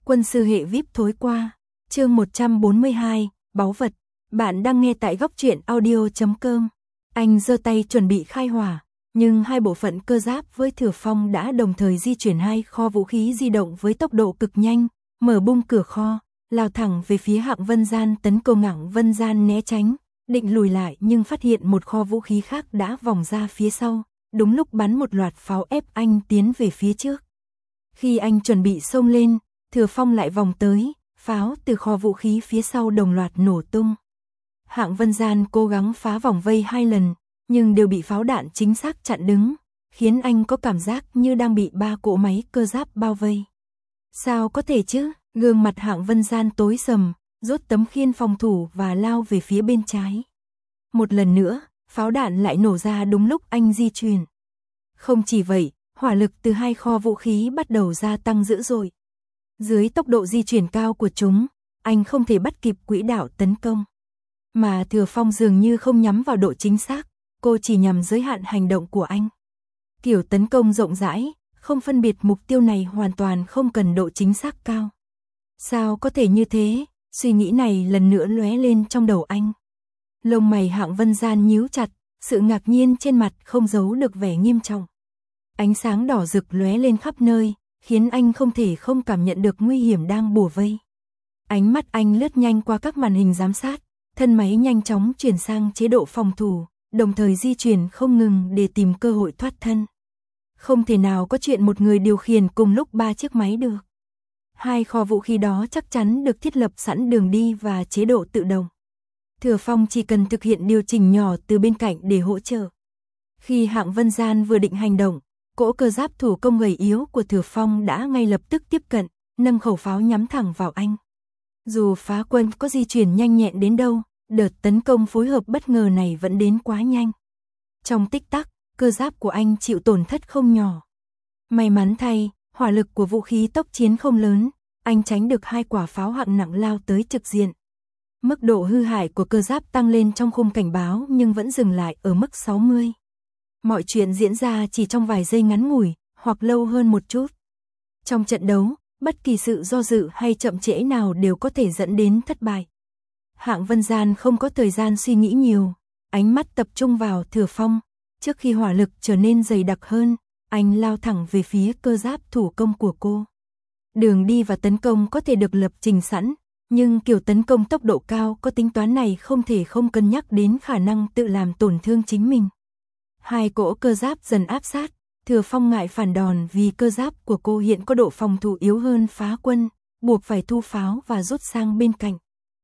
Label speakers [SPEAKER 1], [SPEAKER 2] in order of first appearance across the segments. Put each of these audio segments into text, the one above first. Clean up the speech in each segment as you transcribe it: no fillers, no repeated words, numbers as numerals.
[SPEAKER 1] Quân sư hệ VIP thối qua. Chương 142, báu vật. Bạn đang nghe tại góc truyện audio.com. Anh giơ tay chuẩn bị khai hỏa, nhưng hai bộ phận cơ giáp với Thừa Phong đã đồng thời di chuyển hai kho vũ khí di động với tốc độ cực nhanh, mở bung cửa kho, lao thẳng về phía Hạng Vân Gian tấn công. Hạng Vân Gian né tránh, định lùi lại nhưng phát hiện một kho vũ khí khác đã vòng ra phía sau, đúng lúc bắn một loạt pháo ép anh tiến về phía trước. Khi anh chuẩn bị xông lên, Thừa Phong lại vòng tới, pháo từ kho vũ khí phía sau đồng loạt nổ tung. Hạng Vân Gian cố gắng phá vòng vây 2 lần, nhưng đều bị pháo đạn chính xác chặn đứng, khiến anh có cảm giác như đang bị 3 cỗ máy cơ giáp bao vây. Sao có thể chứ? Gương mặt Hạng Vân Gian tối sầm, rút tấm khiên phòng thủ và lao về phía bên trái. Một lần nữa, pháo đạn lại nổ ra đúng lúc anh di chuyển. Không chỉ vậy, hỏa lực từ hai kho vũ khí bắt đầu gia tăng dữ dội. Dưới tốc độ di chuyển cao của chúng, anh không thể bắt kịp quỹ đạo tấn công. Mà Thừa Phong dường như không nhắm vào độ chính xác, cô chỉ nhằm giới hạn hành động của anh. Kiểu tấn công rộng rãi, không phân biệt mục tiêu này hoàn toàn không cần độ chính xác cao. Sao có thể như thế? Suy nghĩ này lần nữa lóe lên trong đầu anh. Lông mày Hạng Vân Gian nhíu chặt, sự ngạc nhiên trên mặt không giấu được vẻ nghiêm trọng. Ánh sáng đỏ rực lóe lên khắp nơi, khiến anh không thể không cảm nhận được nguy hiểm đang bủa vây. Ánh mắt anh lướt nhanh qua các màn hình giám sát, thân máy nhanh chóng chuyển sang chế độ phòng thủ, đồng thời di chuyển không ngừng để tìm cơ hội thoát thân. Không thể nào có chuyện một người điều khiển cùng lúc 3 chiếc máy được. Hai kho vũ khí đó chắc chắn được thiết lập sẵn đường đi và chế độ tự động. Thừa Phong chỉ cần thực hiện điều chỉnh nhỏ từ bên cạnh để hỗ trợ. Khi Hạng Vân Gian vừa định hành động, cỗ cơ giáp thủ công gầy yếu của Thừa Phong đã ngay lập tức tiếp cận, nâng khẩu pháo nhắm thẳng vào anh. Dù phá quân có di chuyển nhanh nhẹn đến đâu, đợt tấn công phối hợp bất ngờ này vẫn đến quá nhanh. Trong tích tắc, cơ giáp của anh chịu tổn thất không nhỏ. May mắn thay, hỏa lực của vũ khí tốc chiến không lớn, anh tránh được 2 quả pháo hạng nặng lao tới trực diện. Mức độ hư hại của cơ giáp tăng lên trong khung cảnh báo nhưng vẫn dừng lại ở mức 60. Mọi chuyện diễn ra chỉ trong vài giây ngắn ngủi, hoặc lâu hơn một chút. Trong trận đấu, bất kỳ sự do dự hay chậm trễ nào đều có thể dẫn đến thất bại. Hạng Vân Gian không có thời gian suy nghĩ nhiều, ánh mắt tập trung vào Thừa Phong. Trước khi hỏa lực trở nên dày đặc hơn, anh lao thẳng về phía cơ giáp thủ công của cô. Đường đi và tấn công có thể được lập trình sẵn, nhưng kiểu tấn công tốc độ cao có tính toán này không thể không cân nhắc đến khả năng tự làm tổn thương chính mình. Hai cỗ cơ giáp dần áp sát, Thừa Phong ngại phản đòn vì cơ giáp của cô hiện có độ phòng thủ yếu hơn phá quân, buộc phải thu pháo và rút sang bên cạnh.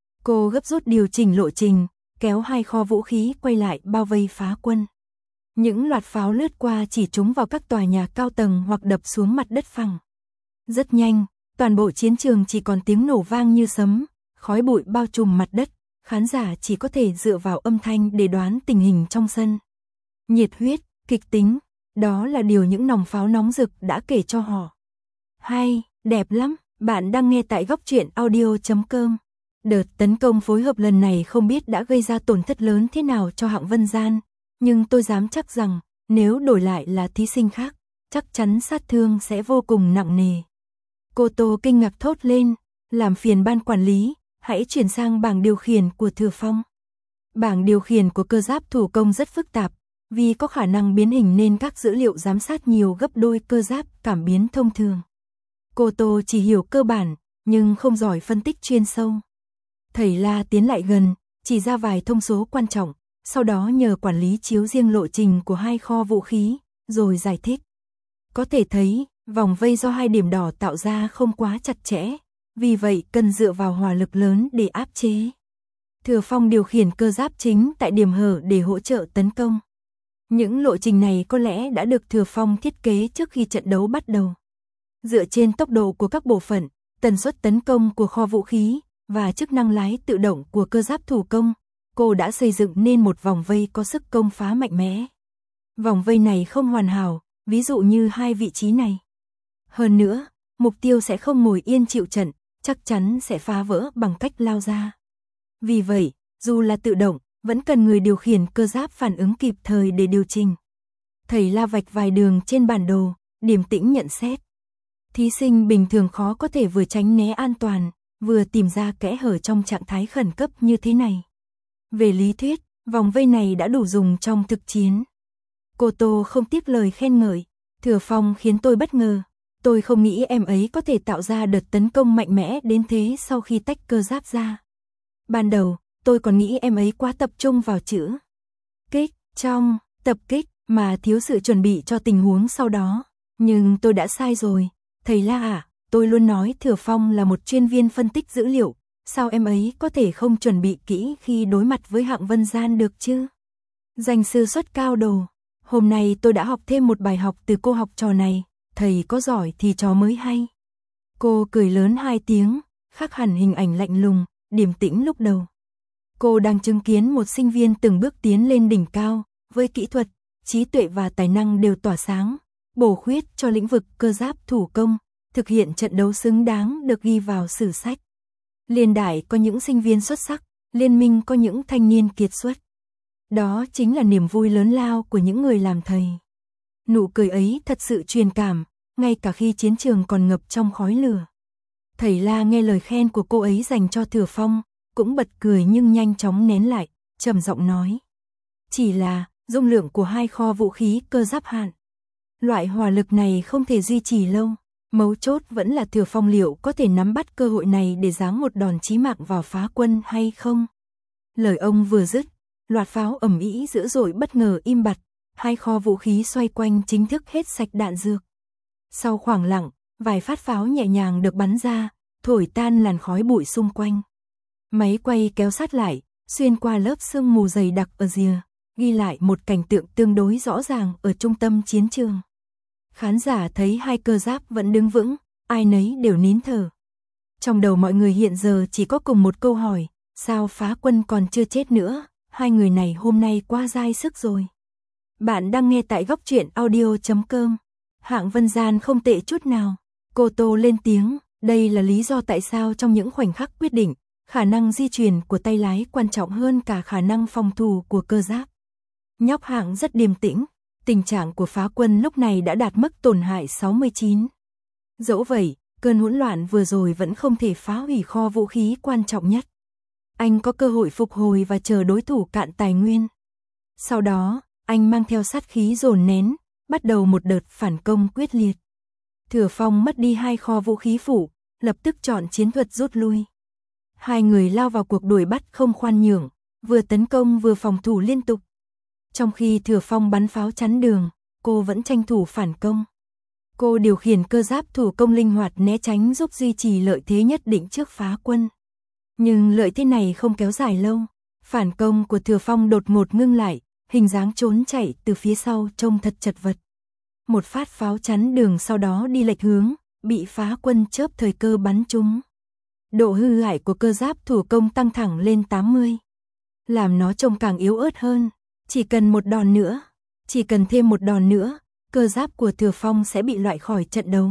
[SPEAKER 1] Cô gấp rút điều chỉnh lộ trình, kéo hai kho vũ khí quay lại bao vây phá quân. Những loạt pháo lướt qua chỉ trúng vào các tòa nhà cao tầng hoặc đập xuống mặt đất phẳng. Rất nhanh, toàn bộ chiến trường chỉ còn tiếng nổ vang như sấm, khói bụi bao trùm mặt đất, khán giả chỉ có thể dựa vào âm thanh để đoán tình hình trong sân. Nhiệt huyết, kịch tính, đó là điều những nòng pháo nóng rực đã kể cho họ. Hay, đẹp lắm, bạn đang nghe tại góc truyện audio.com. Đợt tấn công phối hợp lần này không biết đã gây ra tổn thất lớn thế nào cho Hạng Vân Gian, nhưng tôi dám chắc rằng, nếu đổi lại là thí sinh khác, chắc chắn sát thương sẽ vô cùng nặng nề. Cô Tô kinh ngạc thốt lên, làm phiền ban quản lý, hãy chuyển sang bảng điều khiển của Thừa Phong. Bảng điều khiển của cơ giáp thủ công rất phức tạp, vì có khả năng biến hình nên các dữ liệu giám sát nhiều gấp đôi cơ giáp cảm biến thông thường. Cô Tô chỉ hiểu cơ bản, nhưng không giỏi phân tích chuyên sâu. Thầy La tiến lại gần, chỉ ra vài thông số quan trọng, sau đó nhờ quản lý chiếu riêng lộ trình của hai kho vũ khí, rồi giải thích. Có thể thấy, vòng vây do 2 điểm đỏ tạo ra không quá chặt chẽ, vì vậy cần dựa vào hỏa lực lớn để áp chế. Thừa Phong điều khiển cơ giáp chính tại điểm hở để hỗ trợ tấn công. Những lộ trình này có lẽ đã được Thừa Phong thiết kế trước khi trận đấu bắt đầu. Dựa trên tốc độ của các bộ phận, tần suất tấn công của kho vũ khí và chức năng lái tự động của cơ giáp thủ công, cô đã xây dựng nên một vòng vây có sức công phá mạnh mẽ. Vòng vây này không hoàn hảo, ví dụ như 2 vị trí này. Hơn nữa, mục tiêu sẽ không ngồi yên chịu trận, chắc chắn sẽ phá vỡ bằng cách lao ra. Vì vậy, dù là tự động, vẫn cần người điều khiển cơ giáp phản ứng kịp thời để điều chỉnh. Thầy La vạch vài đường trên bản đồ, điềm tĩnh nhận xét. Thí sinh bình thường khó có thể vừa tránh né an toàn, vừa tìm ra kẽ hở trong trạng thái khẩn cấp như thế này. Về lý thuyết, vòng vây này đã đủ dùng trong thực chiến. Cô Tô không tiếc lời khen ngợi, Thừa Phong khiến tôi bất ngờ. Tôi không nghĩ em ấy có thể tạo ra đợt tấn công mạnh mẽ đến thế sau khi tách cơ giáp ra. Ban đầu, tôi còn nghĩ em ấy quá tập trung vào chữ kích trong tập kích mà thiếu sự chuẩn bị cho tình huống sau đó. Nhưng tôi đã sai rồi. Thầy La ạ, tôi luôn nói Thừa Phong là một chuyên viên phân tích dữ liệu. Sao em ấy có thể không chuẩn bị kỹ khi đối mặt với Hạng Vân Gian được chứ? Danh sư xuất cao đồ. Hôm nay tôi đã học thêm một bài học từ cô học trò này. Thầy có giỏi thì trò mới hay. Cô cười lớn 2 tiếng, khác hẳn hình ảnh lạnh lùng, điềm tĩnh lúc đầu. Cô đang chứng kiến một sinh viên từng bước tiến lên đỉnh cao, với kỹ thuật, trí tuệ và tài năng đều tỏa sáng, bổ khuyết cho lĩnh vực cơ giáp thủ công, thực hiện trận đấu xứng đáng được ghi vào sử sách. Liên đại có những sinh viên xuất sắc, liên minh có những thanh niên kiệt xuất. Đó chính là niềm vui lớn lao của những người làm thầy. Nụ cười ấy thật sự truyền cảm, ngay cả khi chiến trường còn ngập trong khói lửa. Thầy La nghe lời khen của cô ấy dành cho Thừa Phong, cũng bật cười nhưng nhanh chóng nén lại, trầm giọng nói. Chỉ là, dung lượng của 2 kho vũ khí cơ giáp hạn. Loại hỏa lực này không thể duy trì lâu. Mấu chốt vẫn là Thừa Phong liệu có thể nắm bắt cơ hội này để giáng một đòn chí mạng vào Phá Quân hay không. Lời ông vừa dứt, loạt pháo ầm ĩ dữ dội bất ngờ im bặt, 2 kho vũ khí xoay quanh chính thức hết sạch đạn dược. Sau khoảng lặng, vài phát pháo nhẹ nhàng được bắn ra, thổi tan làn khói bụi xung quanh. Máy quay kéo sát lại, xuyên qua lớp sương mù dày đặc ở rìa, ghi lại một cảnh tượng tương đối rõ ràng ở trung tâm chiến trường. Khán giả thấy 2 cơ giáp vẫn đứng vững, ai nấy đều nín thở. Trong đầu mọi người hiện giờ chỉ có cùng một câu hỏi, sao Phá Quân còn chưa chết nữa, 2 người này hôm nay quá dai sức rồi. Bạn đang nghe tại góc truyện audio.com. Hạng Vân Gian không tệ chút nào. Cô Tô lên tiếng, đây là lý do tại sao trong những khoảnh khắc quyết định, khả năng di chuyển của tay lái quan trọng hơn cả khả năng phòng thủ của cơ giáp. Nhóc Hạng rất điềm tĩnh, tình trạng của Phá Quân lúc này đã đạt mức tổn hại 69. Dẫu vậy, cơn hỗn loạn vừa rồi vẫn không thể phá hủy kho vũ khí quan trọng nhất. Anh có cơ hội phục hồi và chờ đối thủ cạn tài nguyên. Sau đó, anh mang theo sát khí dồn nén, bắt đầu một đợt phản công quyết liệt. Thừa Phong mất đi 2 kho vũ khí phụ, lập tức chọn chiến thuật rút lui. 2 người lao vào cuộc đuổi bắt không khoan nhượng, vừa tấn công vừa phòng thủ liên tục. Trong khi Thừa Phong bắn pháo chắn đường, cô vẫn tranh thủ phản công. Cô điều khiển cơ giáp thủ công linh hoạt né tránh giúp duy trì lợi thế nhất định trước Phá Quân. Nhưng lợi thế này không kéo dài lâu. Phản công của Thừa Phong đột ngột ngưng lại, hình dáng trốn chạy từ phía sau trông thật chật vật. Một phát pháo chắn đường sau đó đi lệch hướng, bị Phá Quân chớp thời cơ bắn trúng. Độ hư hại của cơ giáp thủ công tăng thẳng lên 80. Làm nó trông càng yếu ớt hơn. Chỉ cần một đòn nữa, chỉ cần thêm một đòn nữa, cơ giáp của Thừa Phong sẽ bị loại khỏi trận đấu.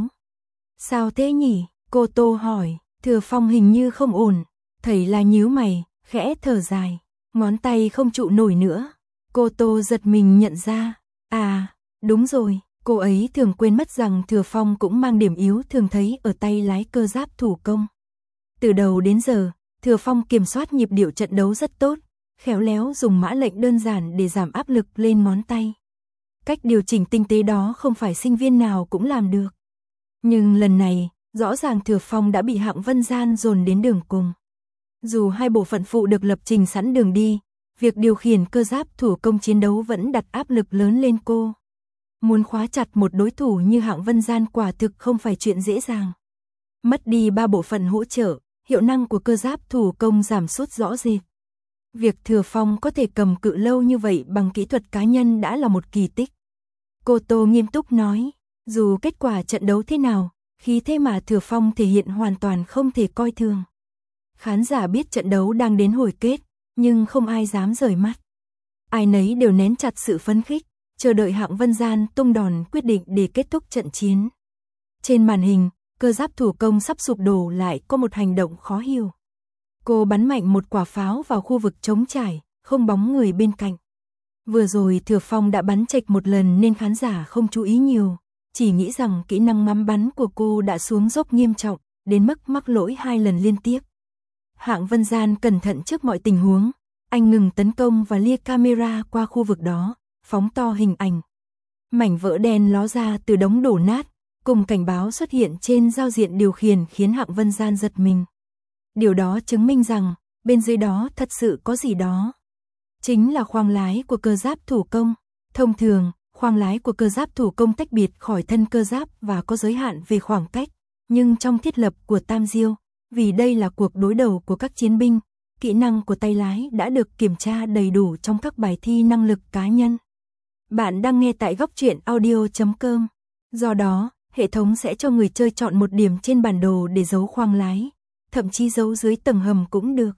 [SPEAKER 1] Sao thế nhỉ? Cô Tô hỏi. Thừa Phong hình như không ổn. Thầy La nhíu mày, khẽ thở dài. Ngón tay không trụ nổi nữa. Cô Tô giật mình nhận ra. À, đúng rồi, cô ấy thường quên mất rằng Thừa Phong cũng mang điểm yếu thường thấy ở tay lái cơ giáp thủ công. Từ đầu đến giờ, Thừa Phong kiểm soát nhịp điệu trận đấu rất tốt, khéo léo dùng mã lệnh đơn giản để giảm áp lực lên ngón tay. Cách điều chỉnh tinh tế đó không phải sinh viên nào cũng làm được. Nhưng lần này, rõ ràng Thừa Phong đã bị Hạng Vân Gian dồn đến đường cùng. Dù 2 bộ phận phụ được lập trình sẵn đường đi, việc điều khiển cơ giáp thủ công chiến đấu vẫn đặt áp lực lớn lên cô. Muốn khóa chặt một đối thủ như Hạng Vân Gian quả thực không phải chuyện dễ dàng. Mất đi 3 bộ phận hỗ trợ, hiệu năng của cơ giáp thủ công giảm sút rõ rệt. Việc Thừa Phong có thể cầm cự lâu như vậy bằng kỹ thuật cá nhân đã là một kỳ tích. Cô Tô nghiêm túc nói, dù kết quả trận đấu thế nào, khí thế mà Thừa Phong thể hiện hoàn toàn không thể coi thường. Khán giả biết trận đấu đang đến hồi kết, nhưng không ai dám rời mắt. Ai nấy đều nén chặt sự phấn khích, chờ đợi Hạng Vân Gian tung đòn quyết định để kết thúc trận chiến. Trên màn hình, cơ giáp thủ công sắp sụp đổ lại có một hành động khó hiểu. Cô bắn mạnh một quả pháo vào khu vực trống trải, không bóng người bên cạnh. Vừa rồi Thừa Phong đã bắn chệch một lần nên khán giả không chú ý nhiều, chỉ nghĩ rằng kỹ năng ngắm bắn của cô đã xuống dốc nghiêm trọng, đến mức mắc lỗi 2 lần liên tiếp. Hạng Vân Gian cẩn thận trước mọi tình huống, anh ngừng tấn công và lia camera qua khu vực đó, phóng to hình ảnh. Mảnh vỡ đen ló ra từ đống đổ nát, cùng cảnh báo xuất hiện trên giao diện điều khiển khiến Hạng Vân Gian giật mình. Điều đó chứng minh rằng, bên dưới đó thật sự có gì đó. Chính là khoang lái của cơ giáp thủ công. Thông thường, khoang lái của cơ giáp thủ công tách biệt khỏi thân cơ giáp và có giới hạn về khoảng cách. Nhưng trong thiết lập của Tam Diêu, vì đây là cuộc đối đầu của các chiến binh, kỹ năng của tay lái đã được kiểm tra đầy đủ trong các bài thi năng lực cá nhân. Bạn đang nghe tại góc truyện audio.com. Do đó, hệ thống sẽ cho người chơi chọn một điểm trên bản đồ để giấu khoang lái, thậm chí giấu dưới tầng hầm cũng được.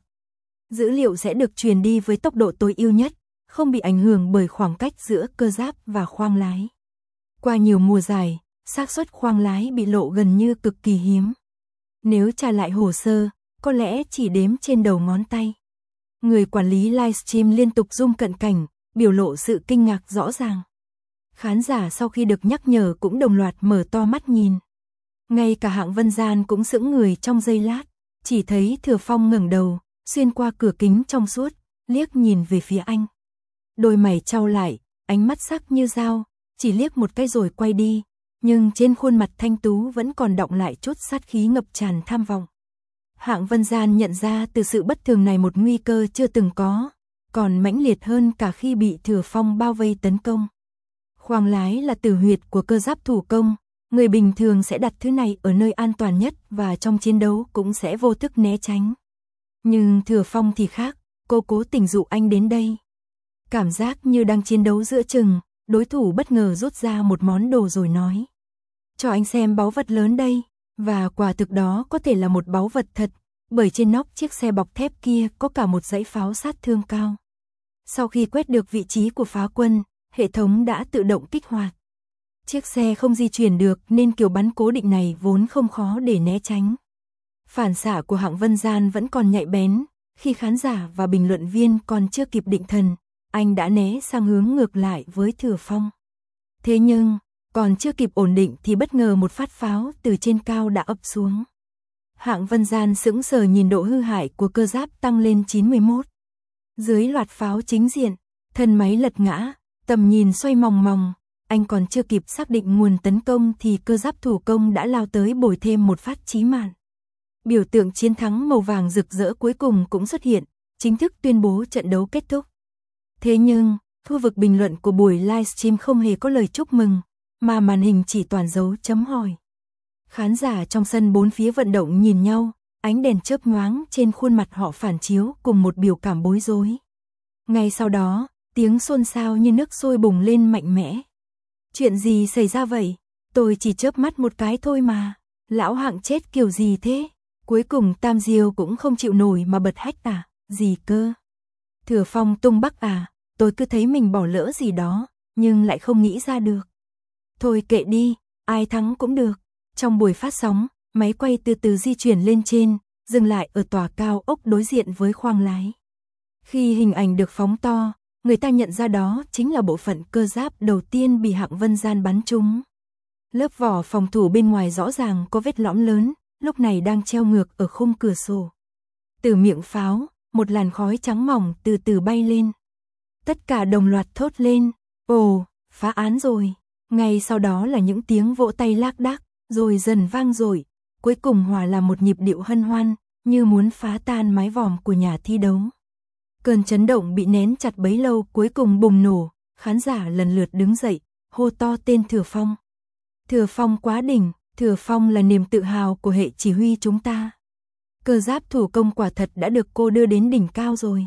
[SPEAKER 1] Dữ liệu sẽ được truyền đi với tốc độ tối ưu nhất, không bị ảnh hưởng bởi khoảng cách giữa cơ giáp và khoang lái. Qua nhiều mùa giải, xác suất khoang lái bị lộ gần như cực kỳ hiếm. Nếu tra lại hồ sơ, có lẽ chỉ đếm trên đầu ngón tay. Người quản lý livestream liên tục zoom cận cảnh, biểu lộ sự kinh ngạc rõ ràng. Khán giả sau khi được nhắc nhở cũng đồng loạt mở to mắt nhìn. Ngay cả Hạng Vân Gian cũng sững người trong giây lát, chỉ thấy Thừa Phong ngẩng đầu, xuyên qua cửa kính trong suốt, liếc nhìn về phía anh. Đôi mày chau lại, ánh mắt sắc như dao, chỉ liếc một cái rồi quay đi, nhưng trên khuôn mặt thanh tú vẫn còn đọng lại chút sát khí ngập tràn tham vọng. Hạng Vân Gian nhận ra từ sự bất thường này một nguy cơ chưa từng có, còn mãnh liệt hơn cả khi bị Thừa Phong bao vây tấn công. Khoang lái là tử huyệt của cơ giáp thủ công, người bình thường sẽ đặt thứ này ở nơi an toàn nhất và trong chiến đấu cũng sẽ vô thức né tránh. Nhưng Thừa Phong thì khác, cô cố tình dụ anh đến đây. Cảm giác như đang chiến đấu giữa chừng, đối thủ bất ngờ rút ra một món đồ rồi nói: cho anh xem báu vật lớn đây, và quả thực đó có thể là một báu vật thật, bởi trên nóc chiếc xe bọc thép kia có cả một dãy pháo sát thương cao. Sau khi quét được vị trí của phá quân, hệ thống đã tự động kích hoạt. Chiếc xe không di chuyển được nên kiểu bắn cố định này vốn không khó để né tránh. Phản xạ của Hạng Vân Gian vẫn còn nhạy bén, khi khán giả và bình luận viên còn chưa kịp định thần, anh đã né sang hướng ngược lại với Thừa Phong. Thế nhưng, còn chưa kịp ổn định thì bất ngờ một phát pháo từ trên cao đã ập xuống. Hạng Vân Gian sững sờ nhìn độ hư hại của cơ giáp tăng lên 91. Dưới loạt pháo chính diện, thân máy lật ngã, tầm nhìn xoay mòng mòng, anh còn chưa kịp xác định nguồn tấn công thì cơ giáp thủ công đã lao tới bồi thêm một phát chí mạng. Biểu tượng chiến thắng màu vàng rực rỡ cuối cùng cũng xuất hiện, chính thức tuyên bố trận đấu kết thúc. Thế nhưng, khu vực bình luận của buổi livestream không hề có lời chúc mừng, mà màn hình chỉ toàn dấu chấm hỏi. Khán giả trong sân bốn phía vận động nhìn nhau, ánh đèn chớp nhoáng trên khuôn mặt họ phản chiếu cùng một biểu cảm bối rối. Ngay sau đó, tiếng xôn xao như nước sôi bùng lên mạnh mẽ. Chuyện gì xảy ra vậy? Tôi chỉ chớp mắt một cái thôi mà. Lão Hạng chết kiểu gì thế? Cuối cùng Tam Diêu cũng không chịu nổi mà bật hách à? Gì cơ? Thừa Phong tung bắc à? Tôi cứ thấy mình bỏ lỡ gì đó, nhưng lại không nghĩ ra được. Thôi kệ đi, ai thắng cũng được. Trong buổi phát sóng, máy quay từ từ di chuyển lên trên, dừng lại ở tòa cao ốc đối diện với khoang lái. Khi hình ảnh được phóng to, người ta nhận ra đó chính là bộ phận cơ giáp đầu tiên bị Hạng Vân Gian bắn trúng. Lớp vỏ phòng thủ bên ngoài rõ ràng có vết lõm lớn, lúc này đang treo ngược ở khung cửa sổ. Từ miệng pháo, một làn khói trắng mỏng từ từ bay lên. Tất cả đồng loạt thốt lên: ồ, phá án rồi. Ngay sau đó là những tiếng vỗ tay lác đác, rồi dần vang dội, cuối cùng hòa là một nhịp điệu hân hoan, như muốn phá tan mái vòm của nhà thi đấu. Cơn chấn động bị nén chặt bấy lâu cuối cùng bùng nổ, khán giả lần lượt đứng dậy, hô to tên Thừa Phong. Thừa Phong quá đỉnh, Thừa Phong là niềm tự hào của hệ chỉ huy chúng ta. Cơ giáp thủ công quả thật đã được cô đưa đến đỉnh cao rồi.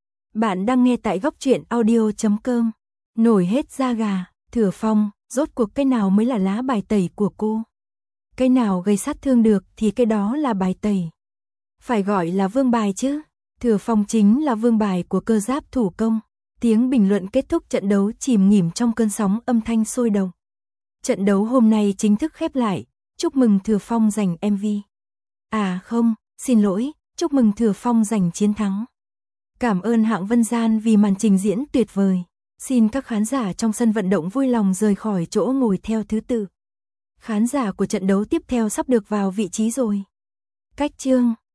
[SPEAKER 1] Bạn đang nghe tại góc truyện audio.com. Nổi hết da gà, Thừa Phong, rốt cuộc cái nào mới là lá bài tẩy của cô? Cái nào gây sát thương được thì cái đó là bài tẩy. Phải gọi là vương bài chứ. Thừa Phong chính là vương bài của cơ giáp thủ công. Tiếng bình luận kết thúc trận đấu chìm nghỉm trong cơn sóng âm thanh sôi động. Trận đấu hôm nay chính thức khép lại. Chúc mừng Thừa Phong giành MVP. À không, xin lỗi, chúc mừng Thừa Phong giành chiến thắng. Cảm ơn Hạng Vân Gian vì màn trình diễn tuyệt vời. Xin các khán giả trong sân vận động vui lòng rời khỏi chỗ ngồi theo thứ tự. Khán giả của trận đấu tiếp theo sắp được vào vị trí rồi. Cách chương